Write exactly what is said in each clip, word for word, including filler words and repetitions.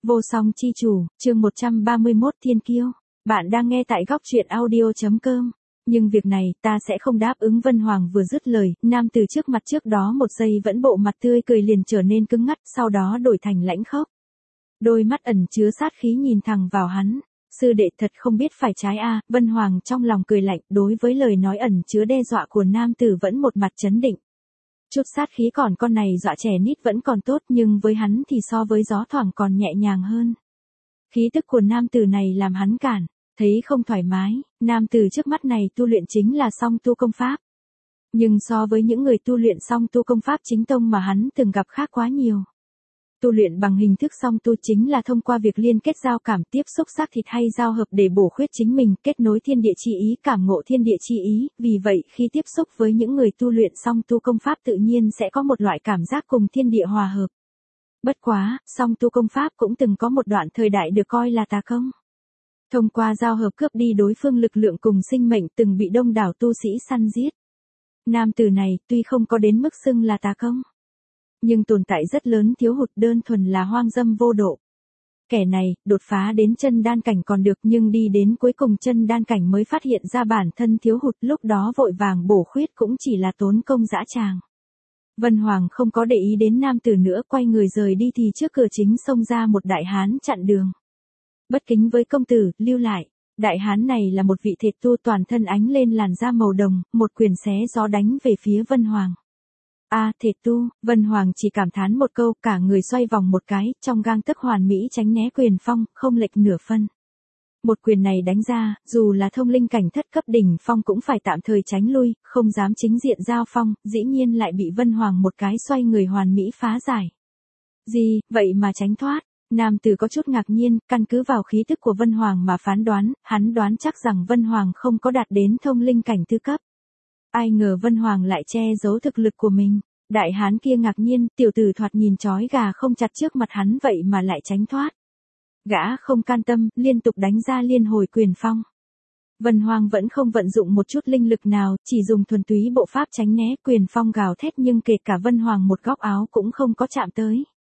Vô song chi chủ, chương một trăm ba mươi mốt Thiên kiêu. Bạn đang nghe tại góc truyện audio.com. Nhưng việc này, ta sẽ không đáp ứng. Vân Hoàng vừa dứt lời, nam từ trước mặt trước đó một giây vẫn bộ mặt tươi cười liền trở nên cứng ngắt, sau đó đổi thành lãnh khốc. Đôi mắt ẩn chứa sát khí nhìn thẳng vào hắn. Sư đệ thật không biết phải trái a. Vân Hoàng trong lòng cười lạnh, đối với lời nói ẩn chứa đe dọa của nam tử vẫn một mặt trấn định. Chút sát khí còn con này dọa trẻ nít vẫn còn tốt, nhưng với hắn thì so với gió thoảng còn nhẹ nhàng hơn. Khí tức của nam tử này làm hắn cản, thấy không thoải mái. Nam tử trước mắt này tu luyện chính là song tu công pháp. Nhưng so với những người tu luyện song tu công pháp chính tông mà hắn từng gặp khác quá nhiều. Tu luyện bằng hình thức song tu chính là thông qua việc liên kết giao cảm, tiếp xúc xác thịt hay giao hợp để bổ khuyết chính mình, kết nối thiên địa chi ý, cảm ngộ thiên địa chi ý. Vì vậy khi tiếp xúc với những người tu luyện song tu công pháp tự nhiên sẽ có một loại cảm giác cùng thiên địa hòa hợp. Bất quá, song tu công pháp cũng từng có một đoạn thời đại được coi là tà công. Thông qua giao hợp cướp đi đối phương lực lượng cùng sinh mệnh, từng bị đông đảo tu sĩ săn giết. Nam tử này tuy không có đến mức xưng là tà công, nhưng tồn tại rất lớn thiếu hụt, đơn thuần là hoang dâm vô độ. Kẻ này, đột phá đến chân đan cảnh còn được, nhưng đi đến cuối cùng chân đan cảnh mới phát hiện ra bản thân thiếu hụt, lúc đó vội vàng bổ khuyết cũng chỉ là tốn công dã tràng. Vân Hoàng không có để ý đến nam tử nữa, quay người rời đi thì trước cửa chính xông ra một đại hán chặn đường. Bất kính với công tử, lưu lại. Đại hán này là một vị thể tu toàn thân ánh lên làn da màu đồng, một quyền xé gió đánh về phía Vân Hoàng. A à, thể tu. Vân Hoàng chỉ cảm thán một câu, cả người xoay vòng một cái, trong gang tấc hoàn mỹ tránh né quyền phong, không lệch nửa phân. Một quyền này đánh ra, dù là thông linh cảnh thất cấp đỉnh phong cũng phải tạm thời tránh lui, không dám chính diện giao phong, dĩ nhiên lại bị Vân Hoàng một cái xoay người hoàn mỹ phá giải. Gì, vậy mà tránh thoát? Nam tử có chút ngạc nhiên, căn cứ vào khí tức của Vân Hoàng mà phán đoán, hắn đoán chắc rằng Vân Hoàng không có đạt đến thông linh cảnh tứ cấp. Ai ngờ Vân Hoàng lại che giấu thực lực của mình. Đại hán kia ngạc nhiên, tiểu tử thoạt nhìn chói gà không chặt trước mặt hắn vậy mà lại tránh thoát. Gã không can tâm, liên tục đánh ra liên hồi quyền phong. Vân Hoàng vẫn không vận dụng một chút linh lực nào, chỉ dùng thuần túy bộ pháp tránh né, quyền phong gào thét nhưng kể cả Vân Hoàng một góc áo cũng không có chạm tới.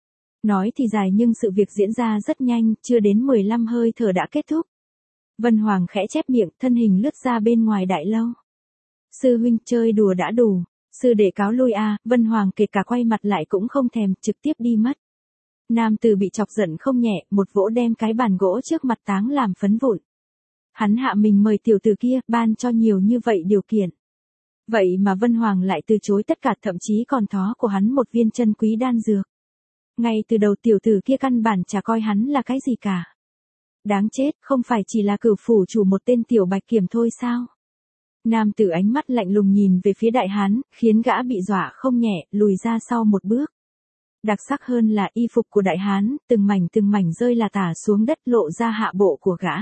Nói thì dài nhưng sự việc diễn ra rất nhanh, chưa đến mười lăm hơi thở đã kết thúc. Vân Hoàng khẽ chép miệng, thân hình lướt ra bên ngoài đại lâu. Sư huynh, chơi đùa đã đủ, sư đệ cáo lui a. À, Vân Hoàng kể cả quay mặt lại cũng không thèm, trực tiếp đi mất. Nam tử bị chọc giận không nhẹ, một vỗ đem cái bàn gỗ trước mặt táng làm phấn vụn. Hắn hạ mình mời tiểu tử kia, ban cho nhiều như vậy điều kiện. Vậy mà Vân Hoàng lại từ chối tất cả, thậm chí còn thó của hắn một viên chân quý đan dược. Ngay từ đầu tiểu tử kia căn bản chả coi hắn là cái gì cả. Đáng chết, không phải chỉ là cửu phủ chủ một tên tiểu bạch kiểm thôi sao? Nam tử ánh mắt lạnh lùng nhìn về phía đại hán, khiến gã bị dọa không nhẹ, lùi ra sau một bước. Đặc sắc hơn là y phục của đại hán, từng mảnh từng mảnh rơi là tả xuống đất, lộ ra hạ bộ của gã.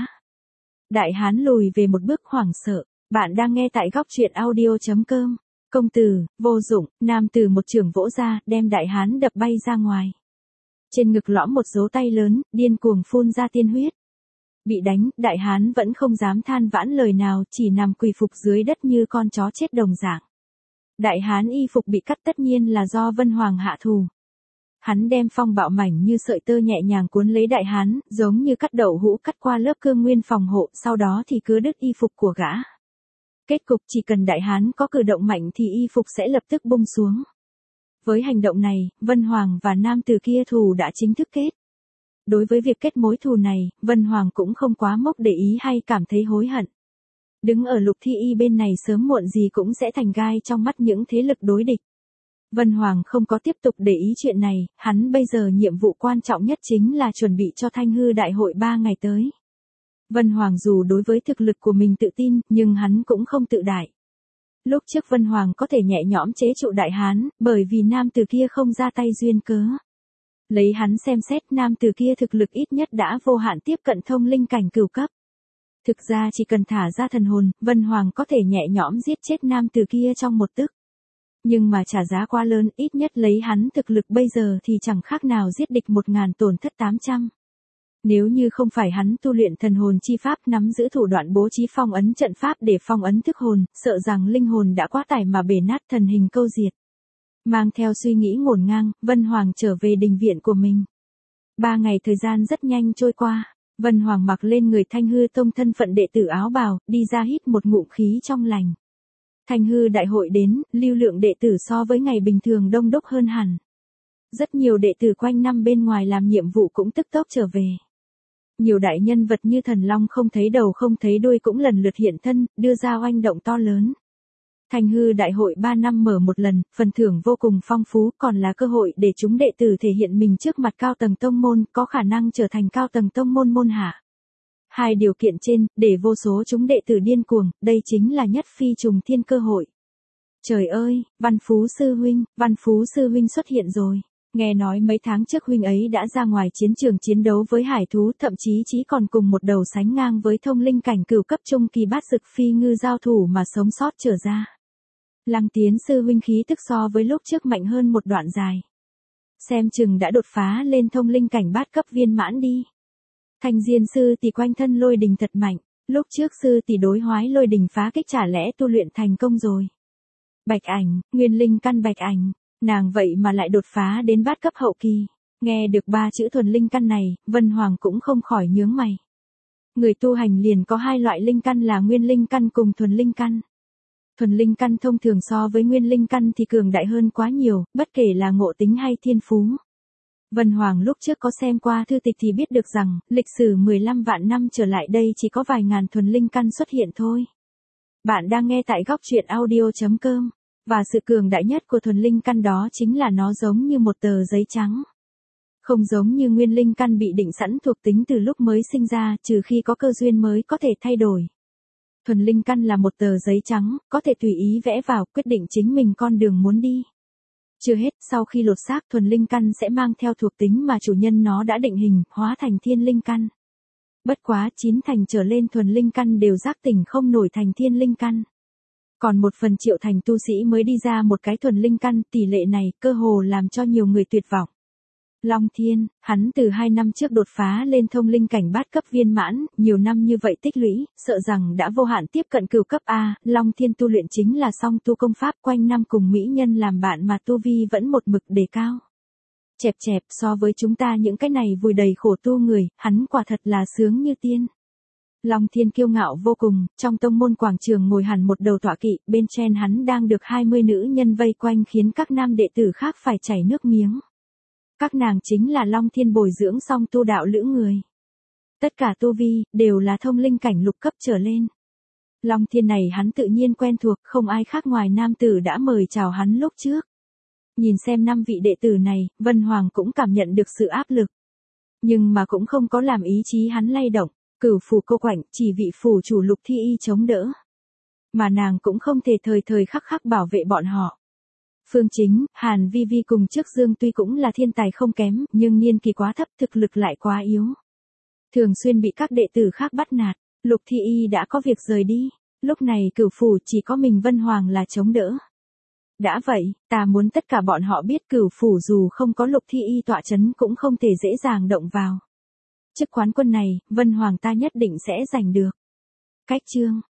Đại hán lùi về một bước hoảng sợ. Bạn đang nghe tại góc truyện audio.com. Công tử, vô dụng. Nam tử một chưởng vỗ ra, đem đại hán đập bay ra ngoài. Trên ngực lõm một dấu tay lớn, điên cuồng phun ra tiên huyết. Bị đánh, đại hán vẫn không dám than vãn lời nào, chỉ nằm quỳ phục dưới đất như con chó chết đồng dạng. Đại hán y phục bị cắt tất nhiên là do Vân Hoàng hạ thù. Hắn đem phong bạo mảnh như sợi tơ nhẹ nhàng cuốn lấy đại hán, giống như cắt đậu hũ cắt qua lớp cương nguyên phòng hộ, sau đó thì cứa đứt y phục của gã. Kết cục chỉ cần đại hán có cử động mạnh thì y phục sẽ lập tức bung xuống. Với hành động này, Vân Hoàng và nam tử kia thù đã chính thức kết. Đối với việc kết mối thù này, Vân Hoàng cũng không quá mốc để ý hay cảm thấy hối hận. Đứng ở Lục Thi Y bên này sớm muộn gì cũng sẽ thành gai trong mắt những thế lực đối địch. Vân Hoàng không có tiếp tục để ý chuyện này, hắn bây giờ nhiệm vụ quan trọng nhất chính là chuẩn bị cho Thanh Hư Đại hội ba ngày tới. Vân Hoàng dù đối với thực lực của mình tự tin, nhưng hắn cũng không tự đại. Lúc trước Vân Hoàng có thể nhẹ nhõm chế trụ đại hán, bởi vì nam tử kia không ra tay duyên cớ. Lấy hắn xem xét, nam tử kia thực lực ít nhất đã vô hạn tiếp cận thông linh cảnh cửu cấp. Thực ra chỉ cần thả ra thần hồn, Vân Hoàng có thể nhẹ nhõm giết chết nam tử kia trong một tức. Nhưng mà trả giá quá lớn, ít nhất lấy hắn thực lực bây giờ thì chẳng khác nào giết địch một ngàn tổn thất tám trăm. Nếu như không phải hắn tu luyện thần hồn chi pháp, nắm giữ thủ đoạn bố trí phong ấn trận pháp để phong ấn thức hồn, sợ rằng linh hồn đã quá tải mà bể nát, thần hình câu diệt. Mang theo suy nghĩ ngổn ngang, Vân Hoàng trở về đình viện của mình. Ba ngày thời gian rất nhanh trôi qua, Vân Hoàng mặc lên người Thanh Hư Tông thân phận đệ tử áo bào, đi ra hít một ngụm khí trong lành. Thanh Hư đại hội đến, lưu lượng đệ tử so với ngày bình thường đông đúc hơn hẳn. Rất nhiều đệ tử quanh năm bên ngoài làm nhiệm vụ cũng tức tốc trở về. Nhiều đại nhân vật như thần long không thấy đầu không thấy đuôi cũng lần lượt hiện thân, đưa ra oanh động to lớn. Thanh Hư đại hội ba năm mở một lần, phần thưởng vô cùng phong phú, còn là cơ hội để chúng đệ tử thể hiện mình trước mặt cao tầng tông môn, có khả năng trở thành cao tầng tông môn môn hạ. Hai điều kiện trên, để vô số chúng đệ tử điên cuồng, đây chính là nhất phi trùng thiên cơ hội. Trời ơi, Văn Phú sư huynh, Văn Phú sư huynh xuất hiện rồi. Nghe nói mấy tháng trước huynh ấy đã ra ngoài chiến trường chiến đấu với hải thú, thậm chí chí còn cùng một đầu sánh ngang với thông linh cảnh cửu cấp trung kỳ bát dực phi ngư giao thủ mà sống sót trở ra. Lăng Tiến sư huynh khí tức so với lúc trước mạnh hơn một đoạn dài. Xem chừng đã đột phá lên thông linh cảnh bát cấp viên mãn đi. Thanh Diên sư tỷ quanh thân lôi đình thật mạnh, lúc trước sư tỷ đối hoái lôi đình phá kích chả lẽ tu luyện thành công rồi. Bạch Ảnh, nguyên linh căn Bạch Ảnh, nàng vậy mà lại đột phá đến bát cấp hậu kỳ. Nghe được ba chữ thuần linh căn này, Vân Hoàng cũng không khỏi nhướng mày. Người tu hành liền có hai loại linh căn là nguyên linh căn cùng thuần linh căn. Thuần linh căn thông thường so với nguyên linh căn thì cường đại hơn quá nhiều, bất kể là ngộ tính hay thiên phú. Vân Hoàng lúc trước có xem qua thư tịch thì biết được rằng, lịch sử mười lăm vạn năm trở lại đây chỉ có vài ngàn thuần linh căn xuất hiện thôi. Bạn đang nghe tại góc truyện audio chấm com, và sự cường đại nhất của thuần linh căn đó chính là nó giống như một tờ giấy trắng. Không giống như nguyên linh căn bị định sẵn thuộc tính từ lúc mới sinh ra, trừ khi có cơ duyên mới có thể thay đổi. Thuần linh căn là một tờ giấy trắng, có thể tùy ý vẽ vào, quyết định chính mình con đường muốn đi. Chưa hết, sau khi lột xác thuần linh căn sẽ mang theo thuộc tính mà chủ nhân nó đã định hình, hóa thành thiên linh căn. Bất quá, chín thành trở lên thuần linh căn đều giác tỉnh không nổi thành thiên linh căn. Còn một phần triệu thành tu sĩ mới đi ra một cái thuần linh căn, tỷ lệ này cơ hồ làm cho nhiều người tuyệt vọng. Long Thiên, hắn từ hai năm trước đột phá lên thông linh cảnh bát cấp viên mãn, nhiều năm như vậy tích lũy, sợ rằng đã vô hạn tiếp cận cửu cấp A, Long Thiên tu luyện chính là song tu công pháp quanh năm cùng mỹ nhân làm bạn mà tu vi vẫn một mực đề cao. Chẹp chẹp so với chúng ta những cái này vùi đầy khổ tu người, hắn quả thật là sướng như tiên. Long Thiên kiêu ngạo vô cùng, trong tông môn quảng trường ngồi hẳn một đầu tọa kỵ, bên trên hắn đang được hai mươi nữ nhân vây quanh khiến các nam đệ tử khác phải chảy nước miếng. Các nàng chính là Long Thiên bồi dưỡng song tu đạo lữ người. Tất cả tu vi, đều là thông linh cảnh lục cấp trở lên. Long Thiên này hắn tự nhiên quen thuộc, không ai khác ngoài nam tử đã mời chào hắn lúc trước. Nhìn xem năm vị đệ tử này, Vân Hoàng cũng cảm nhận được sự áp lực. Nhưng mà cũng không có làm ý chí hắn lay động, cửu phù cô quạnh, chỉ vị phủ chủ Lục Thi Y chống đỡ. Mà nàng cũng không thể thời thời khắc khắc bảo vệ bọn họ. Phương Chính, Hàn Vi Vi cùng trước Dương tuy cũng là thiên tài không kém, nhưng niên kỳ quá thấp, thực lực lại quá yếu. Thường xuyên bị các đệ tử khác bắt nạt, Lục Thi Y đã có việc rời đi, lúc này cửu phủ chỉ có mình Vân Hoàng là chống đỡ. Đã vậy, ta muốn tất cả bọn họ biết cửu phủ dù không có Lục Thi Y tọa chấn cũng không thể dễ dàng động vào. Chức quán quân này, Vân Hoàng ta nhất định sẽ giành được. Cách chương